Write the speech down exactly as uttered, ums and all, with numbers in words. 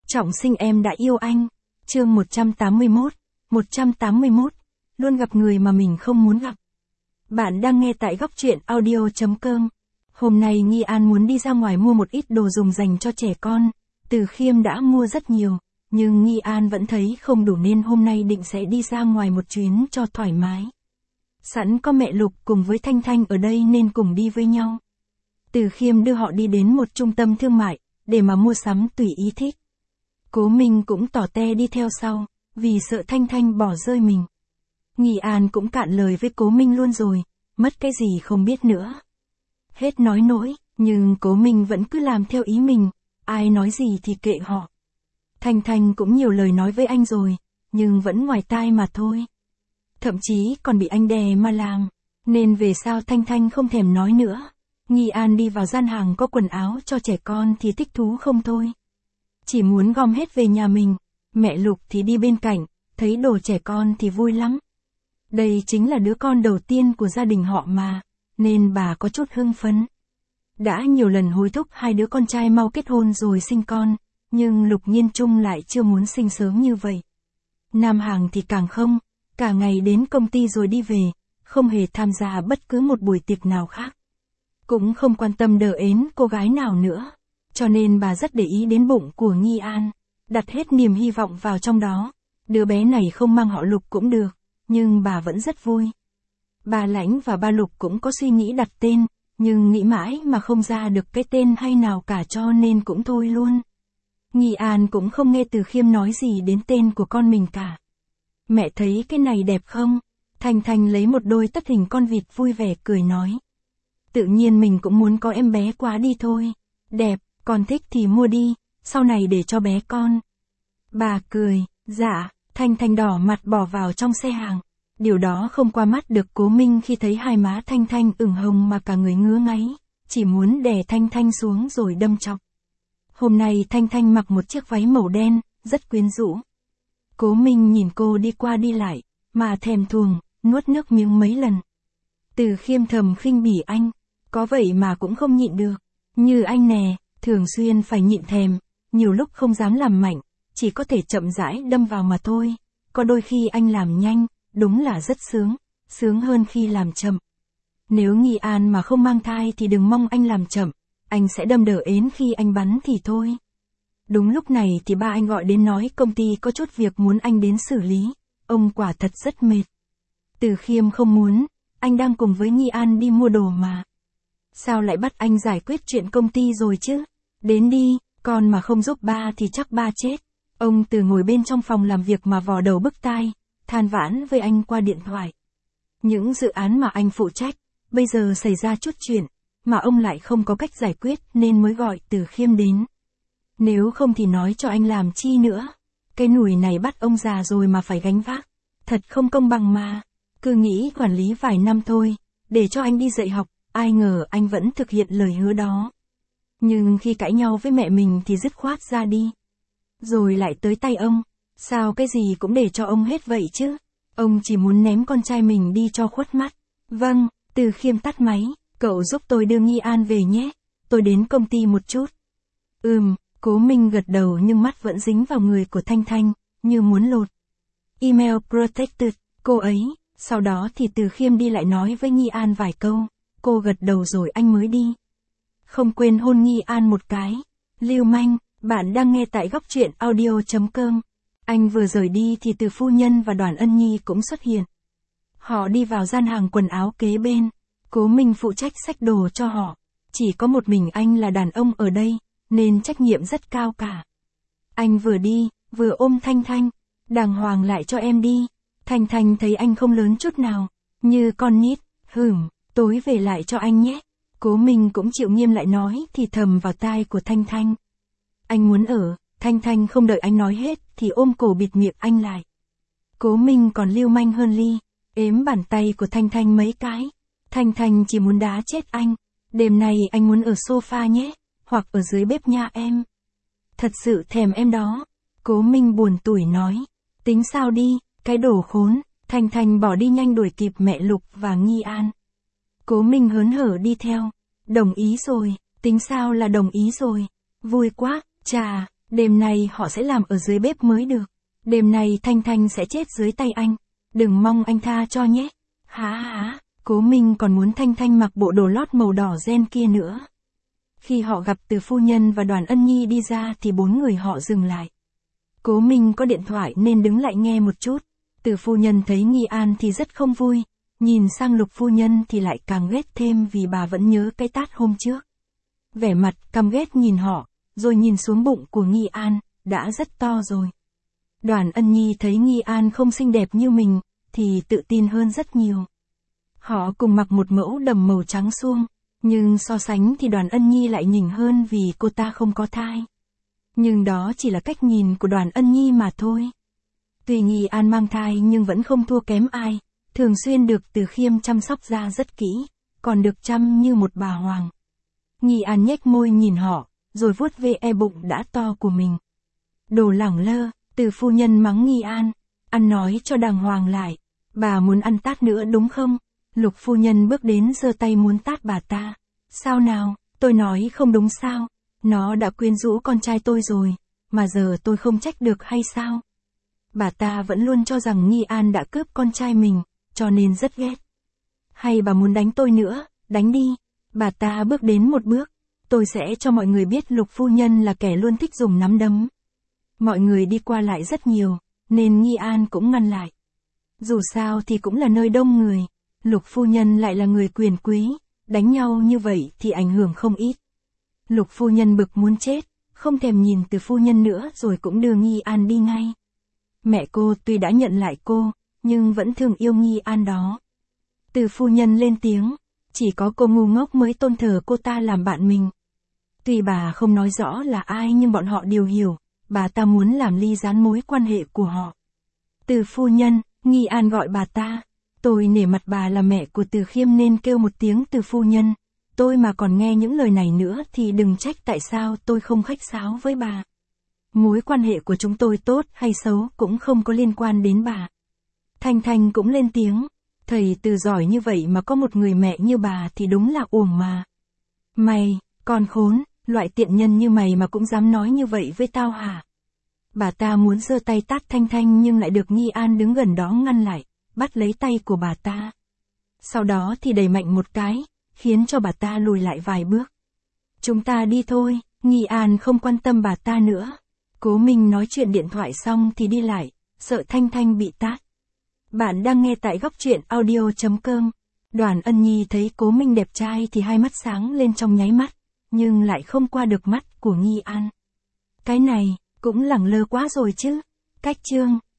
Trọng sinh em đã yêu anh. Chương một trăm tám mươi mốt. một trăm tám mươi mốt. Luôn gặp người mà mình không muốn gặp. Bạn đang nghe tại góc truyện audio chấm com. Hôm nay Nghi An muốn đi ra ngoài mua một ít đồ dùng dành cho trẻ con. Từ Khiêm đã mua rất nhiều, nhưng Nghi An vẫn thấy không đủ nên hôm nay định sẽ đi ra ngoài một chuyến cho thoải mái. Sẵn có mẹ Lục cùng với Thanh Thanh ở đây nên cùng đi với nhau. Từ Khiêm đưa họ đi đến một trung tâm thương mại, để mà mua sắm tùy ý thích. Cố Minh cũng tỏ te đi theo sau, vì sợ Thanh Thanh bỏ rơi mình. Nghi An cũng cạn lời với Cố Minh luôn rồi, mất cái gì không biết nữa. Hết nói nỗi, nhưng Cố Minh vẫn cứ làm theo ý mình, ai nói gì thì kệ họ. Thanh Thanh cũng nhiều lời nói với anh rồi, nhưng vẫn ngoài tai mà thôi. Thậm chí còn bị anh đè mà làm, nên về sau Thanh Thanh không thèm nói nữa. Nghi An đi vào gian hàng có quần áo cho trẻ con thì thích thú không thôi. Chỉ muốn gom hết về nhà mình, mẹ Lục thì đi bên cạnh, thấy đồ trẻ con thì vui lắm. Đây chính là đứa con đầu tiên của gia đình họ mà, nên bà có chút hưng phấn. Đã nhiều lần hối thúc hai đứa con trai mau kết hôn rồi sinh con, nhưng Lục Nhiên Trung lại chưa muốn sinh sớm như vậy. Nam Hàng thì càng không, cả ngày đến công ty rồi đi về, không hề tham gia bất cứ một buổi tiệc nào khác. Cũng không quan tâm đờ ến cô gái nào nữa, cho nên bà rất để ý đến bụng của Nghi An, đặt hết niềm hy vọng vào trong đó. Đứa bé này không mang họ Lục cũng được, nhưng bà vẫn rất vui. Bà Lãnh và ba Lục cũng có suy nghĩ đặt tên, nhưng nghĩ mãi mà không ra được cái tên hay nào cả cho nên cũng thôi luôn. Nghi An cũng không nghe Từ Khiêm nói gì đến tên của con mình cả. Mẹ thấy cái này đẹp không? Thanh Thanh lấy một đôi tất hình con vịt vui vẻ cười nói. Tự nhiên mình cũng muốn có em bé quá đi thôi. Đẹp, con thích thì mua đi, sau này để cho bé con. Bà cười, dạ, Thanh Thanh đỏ mặt bỏ vào trong xe hàng. Điều đó không qua mắt được Cố Minh khi thấy hai má Thanh Thanh ửng hồng mà cả người ngứa ngáy, chỉ muốn đè Thanh Thanh xuống rồi đâm chọc. Hôm nay Thanh Thanh mặc một chiếc váy màu đen, rất quyến rũ. Cố Minh nhìn cô đi qua đi lại, mà thèm thuồng, nuốt nước miếng mấy lần. Từ Khiêm thầm khinh bỉ anh, có vậy mà cũng không nhịn được. Như anh nè, thường xuyên phải nhịn thèm, nhiều lúc không dám làm mạnh, chỉ có thể chậm rãi đâm vào mà thôi. Có đôi khi anh làm nhanh, đúng là rất sướng, sướng hơn khi làm chậm. Nếu Nghi An mà không mang thai thì đừng mong anh làm chậm, anh sẽ đâm đờ ến khi anh bắn thì thôi. Đúng lúc này thì ba anh gọi đến nói công ty có chút việc muốn anh đến xử lý, ông quả thật rất mệt. Từ Khiêm không muốn, anh đang cùng với Nghi An đi mua đồ mà. Sao lại bắt anh giải quyết chuyện công ty rồi chứ? Đến đi, con mà không giúp ba thì chắc ba chết. Ông Từ ngồi bên trong phòng làm việc mà vò đầu bứt tai, than vãn với anh qua điện thoại. Những dự án mà anh phụ trách, bây giờ xảy ra chút chuyện, mà ông lại không có cách giải quyết nên mới gọi Từ Khiêm đến. Nếu không thì nói cho anh làm chi nữa. Cái nùi này bắt ông già rồi mà phải gánh vác. Thật không công bằng mà. Cứ nghĩ quản lý vài năm thôi, để cho anh đi dạy học, ai ngờ anh vẫn thực hiện lời hứa đó. Nhưng khi cãi nhau với mẹ mình thì dứt khoát ra đi. Rồi lại tới tay ông. Sao cái gì cũng để cho ông hết vậy chứ? Ông chỉ muốn ném con trai mình đi cho khuất mắt. Vâng, Từ Khiêm tắt máy, cậu giúp tôi đưa Nghi An về nhé. Tôi đến công ty một chút. Ừm, Cố Minh gật đầu nhưng mắt vẫn dính vào người của Thanh Thanh, như muốn lột. Email protected, cô ấy. Sau đó thì Từ Khiêm đi lại nói với Nghi An vài câu. Cô gật đầu rồi anh mới đi. Không quên hôn Nghi An một cái. Lưu manh, bạn đang nghe tại góc truyện audio chấm com. Anh vừa rời đi thì Từ phu nhân và Đoàn Ân Nhi cũng xuất hiện. Họ đi vào gian hàng quần áo kế bên. Cố Minh phụ trách xách đồ cho họ. Chỉ có một mình anh là đàn ông ở đây, nên trách nhiệm rất cao cả. Anh vừa đi, vừa ôm Thanh Thanh. Đàng hoàng lại cho em đi. Thanh Thanh thấy anh không lớn chút nào, như con nít. Hửm, tối về lại cho anh nhé. Cố Minh cũng chịu nghiêm lại nói thì thầm vào tai của Thanh Thanh. Anh muốn ở. Thanh Thanh không đợi anh nói hết thì ôm cổ bịt miệng anh lại. Cố Minh còn lưu manh hơn Ly, ếm bàn tay của Thanh Thanh mấy cái. Thanh Thanh chỉ muốn đá chết anh. Đêm nay anh muốn ở sofa nhé, hoặc ở dưới bếp nha em. Thật sự thèm em đó. Cố Minh buồn tủi nói. Tính sao đi, cái đồ khốn. Thanh Thanh bỏ đi nhanh đuổi kịp mẹ Lục và Nghi An. Cố Minh hớn hở đi theo. Đồng ý rồi, tính sao là đồng ý rồi. Vui quá, chà, Đêm nay họ sẽ làm ở dưới bếp mới được. Đêm nay Thanh Thanh sẽ chết dưới tay anh. Đừng mong anh tha cho nhé. Hả hả, Cố Minh còn muốn Thanh Thanh mặc bộ đồ lót màu đỏ ren kia nữa. Khi họ gặp Từ phu nhân và Đoàn Ân Nhi đi ra thì bốn người họ dừng lại. Cố Minh có điện thoại nên đứng lại nghe một chút. Từ phu nhân thấy Nghi An thì rất không vui. Nhìn sang Lục phu nhân thì lại càng ghét thêm vì bà vẫn nhớ cái tát hôm trước. Vẻ mặt căm ghét nhìn họ, rồi nhìn xuống bụng của Nghi An, đã rất to rồi. Đoàn Ân Nhi thấy Nghi An không xinh đẹp như mình, thì tự tin hơn rất nhiều. Họ cùng mặc một mẫu đầm màu trắng suông, nhưng so sánh thì Đoàn Ân Nhi lại nhỉnh hơn vì cô ta không có thai. Nhưng đó chỉ là cách nhìn của Đoàn Ân Nhi mà thôi. Tuy Nghi An mang thai nhưng vẫn không thua kém ai, thường xuyên được Từ Khiêm chăm sóc da rất kỹ, còn được chăm như một bà hoàng. Nghi An nhếch môi nhìn họ, rồi vuốt ve e bụng đã to của mình. Đồ lẳng lơ, Từ phu nhân mắng Nghi An, ăn nói cho đàng hoàng lại, bà muốn ăn tát nữa đúng không? Lục phu nhân bước đến giơ tay muốn tát bà ta. Sao nào, tôi nói không đúng sao? Nó đã quyến rũ con trai tôi rồi, mà giờ tôi không trách được hay sao? Bà ta vẫn luôn cho rằng Nghi An đã cướp con trai mình, cho nên rất ghét. Hay bà muốn đánh tôi nữa, đánh đi. Bà ta bước đến một bước, tôi sẽ cho mọi người biết Lục phu nhân là kẻ luôn thích dùng nắm đấm. Mọi người đi qua lại rất nhiều, nên Nghi An cũng ngăn lại. Dù sao thì cũng là nơi đông người, Lục phu nhân lại là người quyền quý, đánh nhau như vậy thì ảnh hưởng không ít. Lục phu nhân bực muốn chết, không thèm nhìn Từ phu nhân nữa rồi cũng đưa Nghi An đi ngay. Mẹ cô tuy đã nhận lại cô, nhưng vẫn thương yêu Nghi An đó. Từ phu nhân lên tiếng, chỉ có cô ngu ngốc mới tôn thờ cô ta làm bạn mình. Tuy bà không nói rõ là ai nhưng bọn họ đều hiểu, bà ta muốn làm ly gián mối quan hệ của họ. Từ phu nhân, Nghi An gọi bà ta. Tôi nể mặt bà là mẹ của Từ Khiêm nên kêu một tiếng Từ phu nhân. Tôi mà còn nghe những lời này nữa thì đừng trách tại sao tôi không khách sáo với bà. Mối quan hệ của chúng tôi tốt hay xấu cũng không có liên quan đến bà. Thanh Thanh cũng lên tiếng. Thầy Từ giỏi như vậy mà có một người mẹ như bà thì đúng là uổng mà. Mày, con khốn, loại tiện nhân như mày mà cũng dám nói như vậy với tao hả? Bà ta muốn giơ tay tát Thanh Thanh nhưng lại được Nghi An đứng gần đó ngăn lại, bắt lấy tay của bà ta. Sau đó thì đẩy mạnh một cái, khiến cho bà ta lùi lại vài bước. Chúng ta đi thôi, Nghi An không quan tâm bà ta nữa. Cố Minh nói chuyện điện thoại xong thì đi lại, sợ Thanh Thanh bị tát. Bạn đang nghe tại góc truyện audio chấm com. Đoàn Ân Nhi thấy Cố Minh đẹp trai thì hai mắt sáng lên trong nháy mắt, nhưng lại không qua được mắt của Nghi An. Cái này, cũng lẳng lơ quá rồi chứ. Cách chương